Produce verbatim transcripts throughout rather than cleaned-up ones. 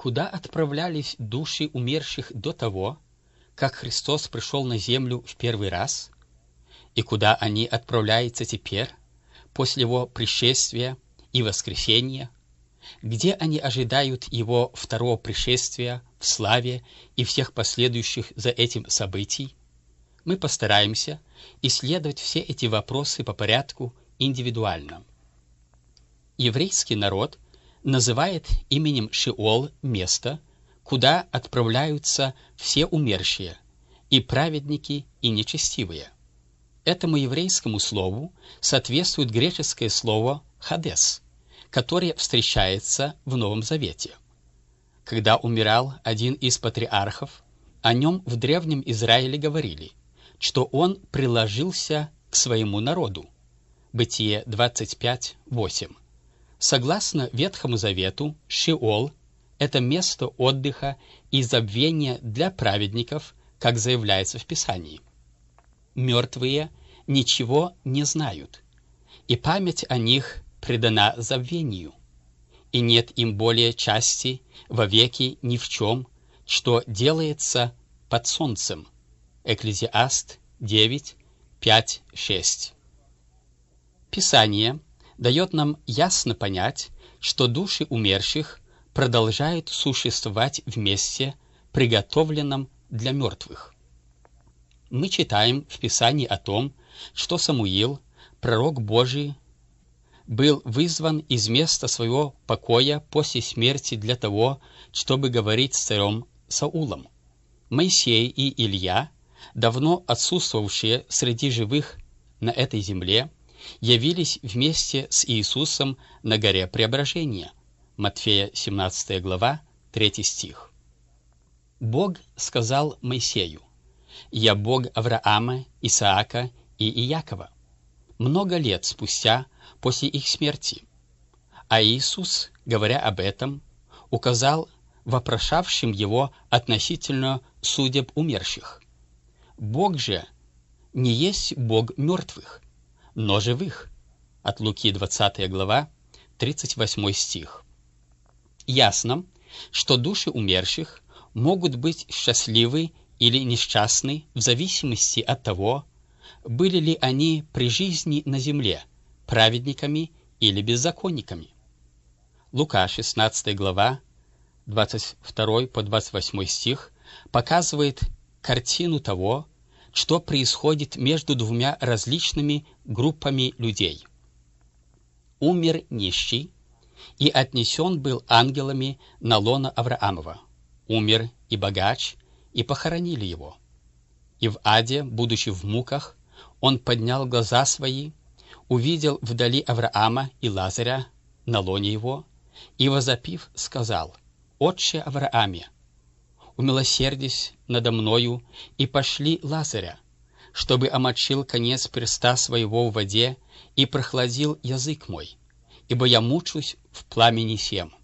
Куда отправлялись души умерших до того, как Христос пришел на землю в первый раз, и куда они отправляются теперь, после Его пришествия и воскресения, где они ожидают Его второго пришествия в славе и всех последующих за этим событий, мы постараемся исследовать все эти вопросы по порядку индивидуально. Еврейский народ называет именем Шеол место, куда отправляются все умершие, и праведники, и нечестивые. Этому еврейскому слову соответствует греческое слово «хадес», которое встречается в Новом Завете. Когда умирал один из патриархов, о нем в Древнем Израиле говорили, что он приложился к своему народу. Бытие двадцать пять, восемь. Согласно Ветхому Завету, Шеол – это место отдыха и забвения для праведников, как заявляется в Писании. Мертвые ничего не знают, и память о них предана забвению, и нет им более части вовеки ни в чем, что делается под солнцем. Экклезиаст девять, пять, шесть. Писание дает нам ясно понять, что души умерших продолжают существовать в месте, приготовленном для мертвых. Мы читаем в Писании о том, что Самуил, пророк Божий, был вызван из места своего покоя после смерти для того, чтобы говорить с царем Саулом. Моисей и Илья, давно отсутствовавшие среди живых на этой земле, явились вместе с Иисусом на горе Преображения. Матфея семнадцатая глава, третий стих. Бог сказал Моисею: «Я Бог Авраама, Исаака и Иакова», много лет спустя после их смерти. А Иисус, говоря об этом, указал вопрошавшим его относительно судеб умерших: «Бог же не есть Бог мертвых, но живых». От Луки двадцатая глава, тридцать восьмой стих. Ясно, что души умерших могут быть счастливы или несчастны в зависимости от того, были ли они при жизни на земле праведниками или беззаконниками. Лука шестнадцатая глава, двадцать второй по двадцать восьмой стих показывает картину того, что происходит между двумя различными группами людей. Умер нищий и отнесен был ангелами на лоно Авраамова. Умер и богач, и похоронили его. И в аде, будучи в муках, он поднял глаза свои, увидел вдали Авраама и Лазаря на лоне его, и, возопив, сказал: «Отче Аврааме, умилосердись надо мною, и пошли Лазаря, чтобы омочил конец перста своего в воде и прохладил язык мой, ибо я мучусь в пламени сем».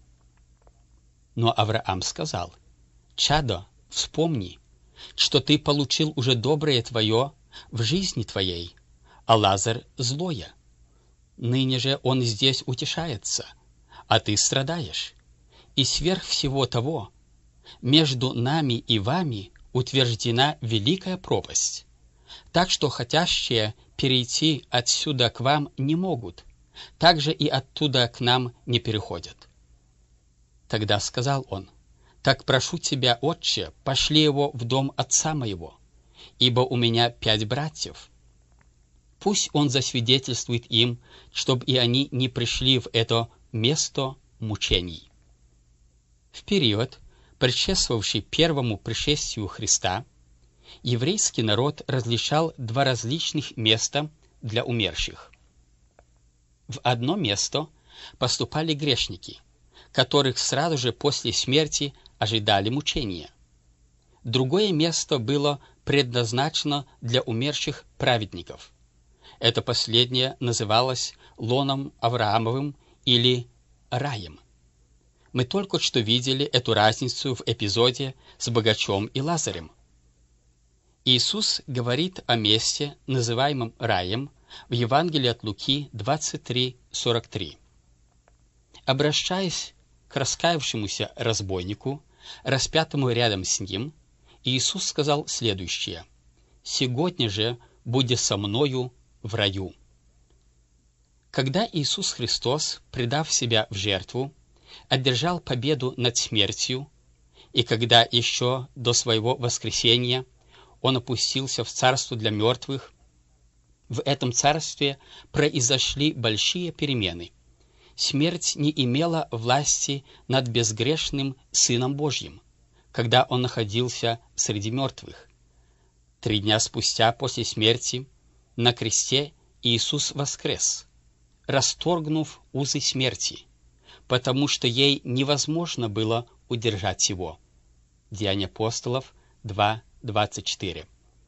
Но Авраам сказал: «Чадо, вспомни, что ты получил уже доброе твое в жизни твоей, а Лазарь злое. Ныне же он здесь утешается, а ты страдаешь. И сверх всего того, между нами и вами утверждена великая пропасть, так что хотящие перейти отсюда к вам не могут, так же и оттуда к нам не переходят». Тогда сказал он: «Так прошу тебя, отче, пошли его в дом отца моего, ибо у меня пять братьев. Пусть он засвидетельствует им, чтобы и они не пришли в это место мучений». В период, предшествовавший первому пришествию Христа, еврейский народ различал два различных места для умерших. В одно место поступали грешники, которых сразу же после смерти ожидали мучения. Другое место было предназначено для умерших праведников. Это последнее называлось лоном Авраамовым или раем. Мы только что видели эту разницу в эпизоде с богачом и Лазарем. Иисус говорит о месте, называемом раем, в Евангелии от Луки двадцать три, сорок три. Обращаясь к раскаявшемуся разбойнику, распятому рядом с ним, Иисус сказал следующее: «Сегодня же будь со мною в раю». Когда Иисус Христос, предав себя в жертву, одержал победу над смертью, и когда еще до своего воскресения Он опустился в царство для мертвых, в этом царстве произошли большие перемены. Смерть не имела власти над безгрешным Сыном Божьим, когда Он находился среди мертвых. Три дня спустя после смерти на кресте Иисус воскрес, расторгнув узы смерти, потому что ей невозможно было удержать его. Деяния апостолов два двадцать четыре.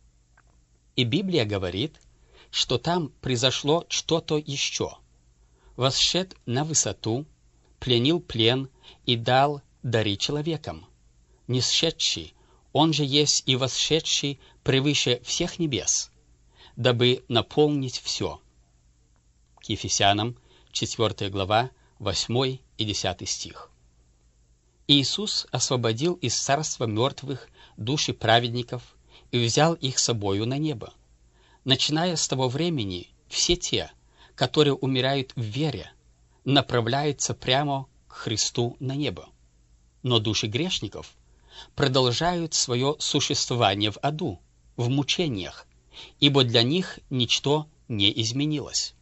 И Библия говорит, что там произошло что-то еще. Восшед на высоту, пленил плен и дал дары человекам. Нисшедший, Он же есть и восшедший превыше всех небес, дабы наполнить все. К Ефесянам, четвёртая глава, восьмой и десятый стих. Иисус освободил из царства мертвых души праведников и взял их с собою на небо. Начиная с того времени, все те, которые умирают в вере, направляются прямо к Христу на небо. Но души грешников продолжают свое существование в аду, в мучениях, ибо для них ничто не изменилось.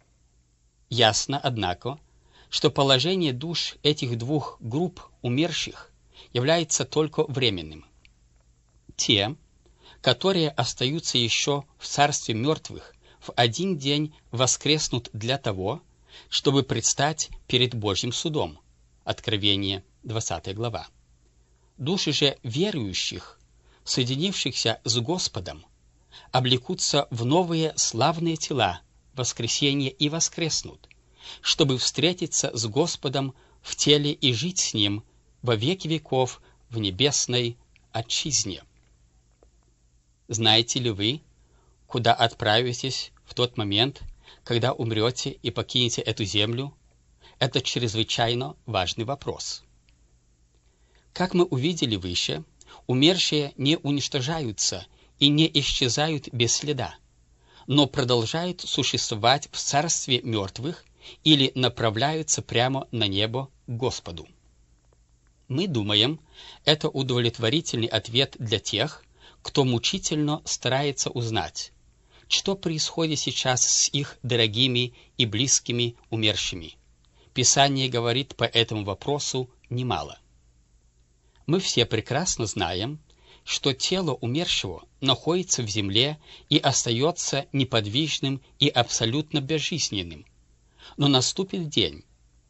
Ясно, однако, что положение душ этих двух групп умерших является только временным. Те, которые остаются еще в царстве мертвых, в один день воскреснут для того, чтобы предстать перед Божьим судом. Откровение, двадцатая глава. Души же верующих, соединившихся с Господом, облекутся в новые славные тела воскресения и воскреснут, чтобы встретиться с Господом в теле и жить с Ним во веки веков в небесной отчизне. Знаете ли вы, куда отправитесь в тот момент, когда умрете и покинете эту землю? Это чрезвычайно важный вопрос. Как мы увидели выше, умершие не уничтожаются и не исчезают без следа, но продолжают существовать в царстве мертвых или направляются прямо на небо к Господу. Мы думаем, это удовлетворительный ответ для тех, кто мучительно старается узнать, что происходит сейчас с их дорогими и близкими умершими. Писание говорит по этому вопросу немало. Мы все прекрасно знаем, что тело умершего находится в земле и остается неподвижным и абсолютно безжизненным. Но наступит день,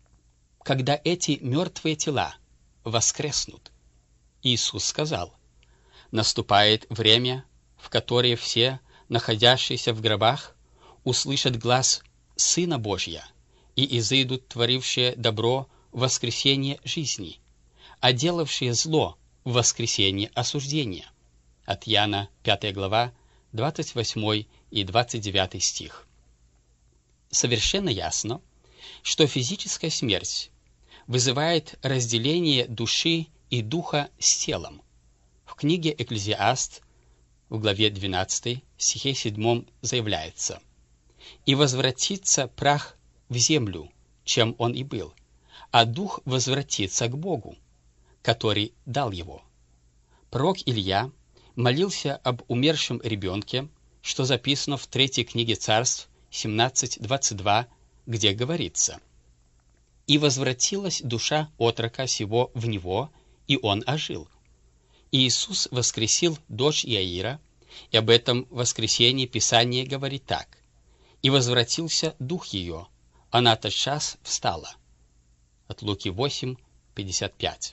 когда эти мертвые тела воскреснут. Иисус сказал: «Наступает время, в которое все, находящиеся в гробах, услышат глас Сына Божия и изыдут творившие добро в воскресение жизни, а делавшие зло в воскресение осуждения». От Иоанна, пятая глава, двадцать восьмой и двадцать девятый стих. Совершенно ясно, что физическая смерть вызывает разделение души и духа с телом. В книге «Экклезиаст» в главе двенадцатой, стихе седьмом заявляется: «И возвратится прах в землю, чем он и был, а дух возвратится к Богу, который дал его». Пророк Илья молился об умершем ребенке, что записано в третьей книге Царств семнадцать двадцать два, где говорится: «И возвратилась душа отрока сего в него, и он ожил». Иисус воскресил дочь Иаира, и об этом воскресении Писание говорит так: «И возвратился дух ее, она тотчас встала». От Луки восемь пятьдесят пять.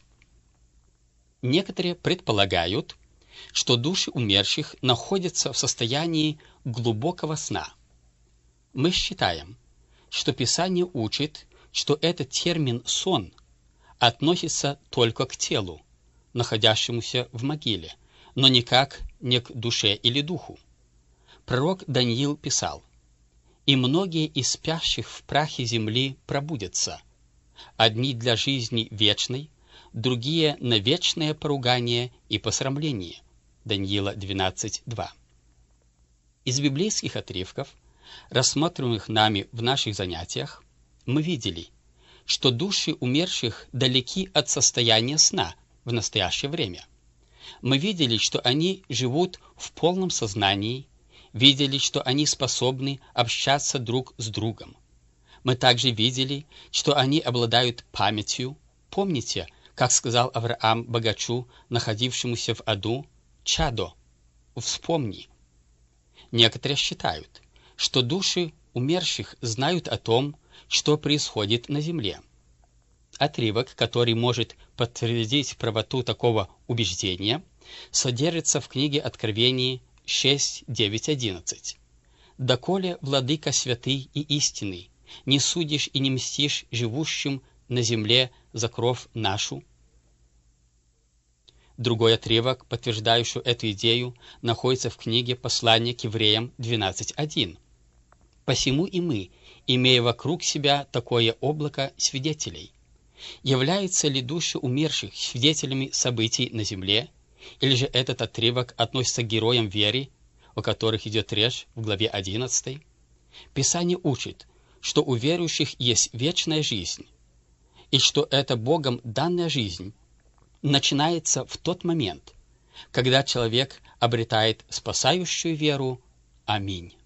Некоторые предполагают, что души умерших находятся в состоянии глубокого сна. Мы считаем, что Писание учит, что этот термин «сон» относится только к телу, находящемуся в могиле, но никак не к душе или духу. Пророк Даниил писал: «И многие из спящих в прахе земли пробудятся». одни для жизни вечной, другие на вечное поругание и посрамление. Даниила двенадцать два. Из библейских отрывков, рассматриваемых нами в наших занятиях, мы видели, что души умерших далеки от состояния сна в настоящее время. Мы видели, что они живут в полном сознании, видели, что они способны общаться друг с другом. Мы также видели, что они обладают памятью. Помните, как сказал Авраам богачу, находившемуся в аду: «Чадо, вспомни». Некоторые считают, что души умерших знают о том, что происходит на земле. Отрывок, который может подтвердить правоту такого убеждения, содержится в книге Откровения шесть девять одиннадцать. «Доколе, владыка святый и истинный, не судишь и не мстишь живущим на земле за кровь нашу». Другой отрывок, подтверждающий эту идею, находится в книге Послания к евреям двенадцать один. «Посему и мы, имея вокруг себя такое облако свидетелей». Являются ли души умерших свидетелями событий на земле, или же этот отрывок относится к героям веры, о которых идет речь в главе одиннадцатой? Писание учит, что у верующих есть вечная жизнь, и что эта Богом данная жизнь начинается в тот момент, когда человек обретает спасающую веру. Аминь.